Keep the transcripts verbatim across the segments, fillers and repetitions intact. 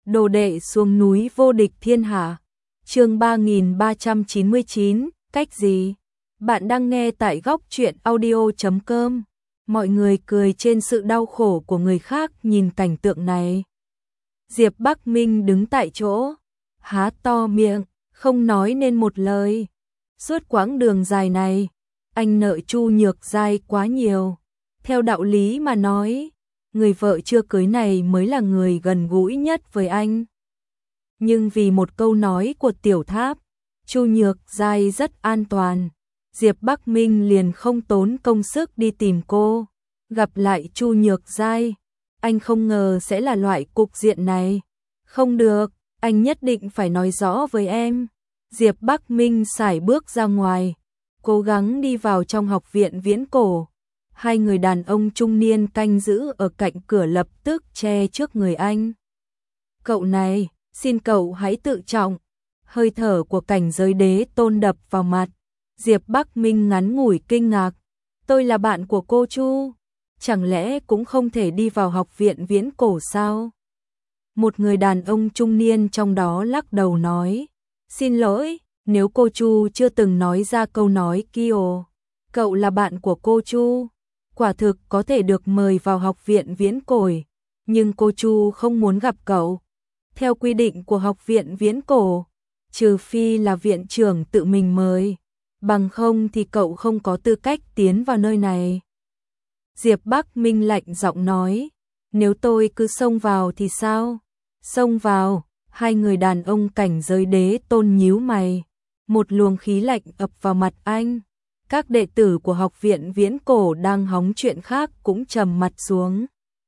Đồ đệ xuống núi vô địch thiên hạ. Chương ba nghìn ba trăm chín mươi chín, cách gì? Bạn đang nghe tại góc truyện audio chấm com. Mọi người cười trên sự đau khổ của người khác nhìn cảnh tượng này. Diệp Bắc Minh đứng tại chỗ, há to miệng, không nói nên một lời. Suốt quãng đường dài này, anh nợ Chu Nhược Giai quá nhiều. Theo đạo lý mà nói, người vợ chưa cưới này mới là người gần gũi nhất với anh. Nhưng vì một câu nói của Tiểu Tháp, Chu Nhược Giai rất an toàn. Diệp Bắc Minh liền không tốn công sức đi tìm cô. Gặp lại Chu Nhược Giai, anh không ngờ sẽ là loại cục diện này. Không được, anh nhất định phải nói rõ với em. Diệp Bắc Minh sải bước ra ngoài, cố gắng đi vào trong học viện viễn cổ. Hai người đàn ông trung niên canh giữ ở cạnh cửa lập tức che trước người anh. Cậu này, xin cậu hãy tự trọng. Hơi thở của cảnh giới đế tôn đập vào mặt. Diệp Bắc Minh ngắn ngủi kinh ngạc. Tôi là bạn của cô Chu, chẳng lẽ cũng không thể đi vào học viện viễn cổ sao? Một người đàn ông trung niên trong đó lắc đầu nói. Xin lỗi, nếu cô Chu chưa từng nói ra câu nói kia. Cậu là bạn của cô Chu, quả thực có thể được mời vào học viện viễn cổ, nhưng cô Chu không muốn gặp cậu. Theo quy định của học viện viễn cổ, trừ phi là viện trưởng tự mình mời, bằng không thì cậu không có tư cách tiến vào nơi này. Diệp Bắc Minh lạnh giọng nói, nếu tôi cứ xông vào thì sao? Xông vào, hai người đàn ông cảnh giới đế tôn nhíu mày, một luồng khí lạnh ập vào mặt anh. Các đệ tử của học viện viễn cổ đang hóng chuyện khác cũng trầm mặt xuống.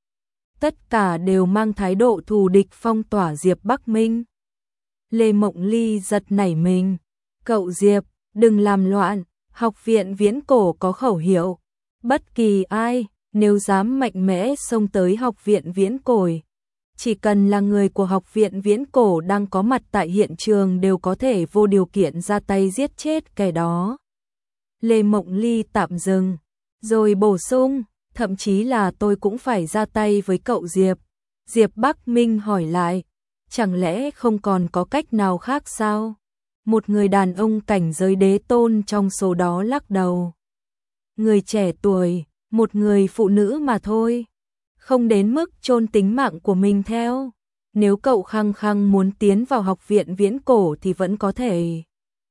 Tất cả đều mang thái độ thù địch phong tỏa Diệp Bắc Minh. Lê Mộng Ly giật nảy mình. Cậu Diệp, đừng làm loạn, học viện viễn cổ có khẩu hiệu. Bất kỳ ai, nếu dám mạnh mẽ xông tới học viện viễn cổ, chỉ cần là người của học viện viễn cổ đang có mặt tại hiện trường đều có thể vô điều kiện ra tay giết chết kẻ đó. Lê Mộng Ly tạm dừng, rồi bổ sung, thậm chí là tôi cũng phải ra tay với cậu Diệp. Diệp Bắc Minh hỏi lại, chẳng lẽ không còn có cách nào khác sao? Một người đàn ông cảnh giới đế tôn trong số đó lắc đầu. Người trẻ tuổi, một người phụ nữ mà thôi, không đến mức chôn tính mạng của mình theo. Nếu cậu khăng khăng muốn tiến vào học viện viễn cổ thì vẫn có thể.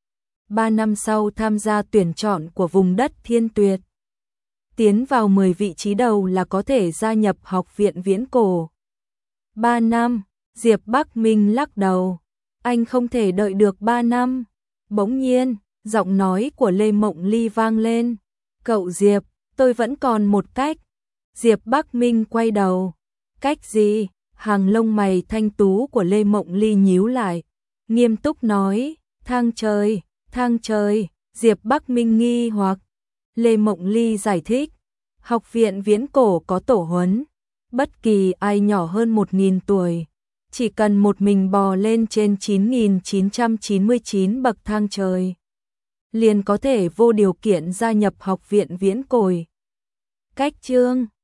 Ba năm sau tham gia tuyển chọn của vùng đất Thiên Tuyệt, tiến vào mười vị trí đầu là có thể gia nhập học viện viễn cổ. Ba năm, Diệp Bắc Minh lắc đầu. Anh không thể đợi được ba năm. Bỗng nhiên, giọng nói của Lê Mộng Ly vang lên. Cậu Diệp, tôi vẫn còn một cách. Diệp Bắc Minh quay đầu. Cách gì? Hàng lông mày thanh tú của Lê Mộng Ly nhíu lại. Nghiêm túc nói, thang trời. Thang trời, Diệp Bắc Minh nghi hoặc. Lê Mộng Ly giải thích, học viện viễn cổ có tổ huấn, bất kỳ ai nhỏ hơn một nghìn tuổi, chỉ cần một mình bò lên trên chín nghìn chín trăm chín mươi chín bậc thang trời, liền có thể vô điều kiện gia nhập học viện viễn cổ. Cách chương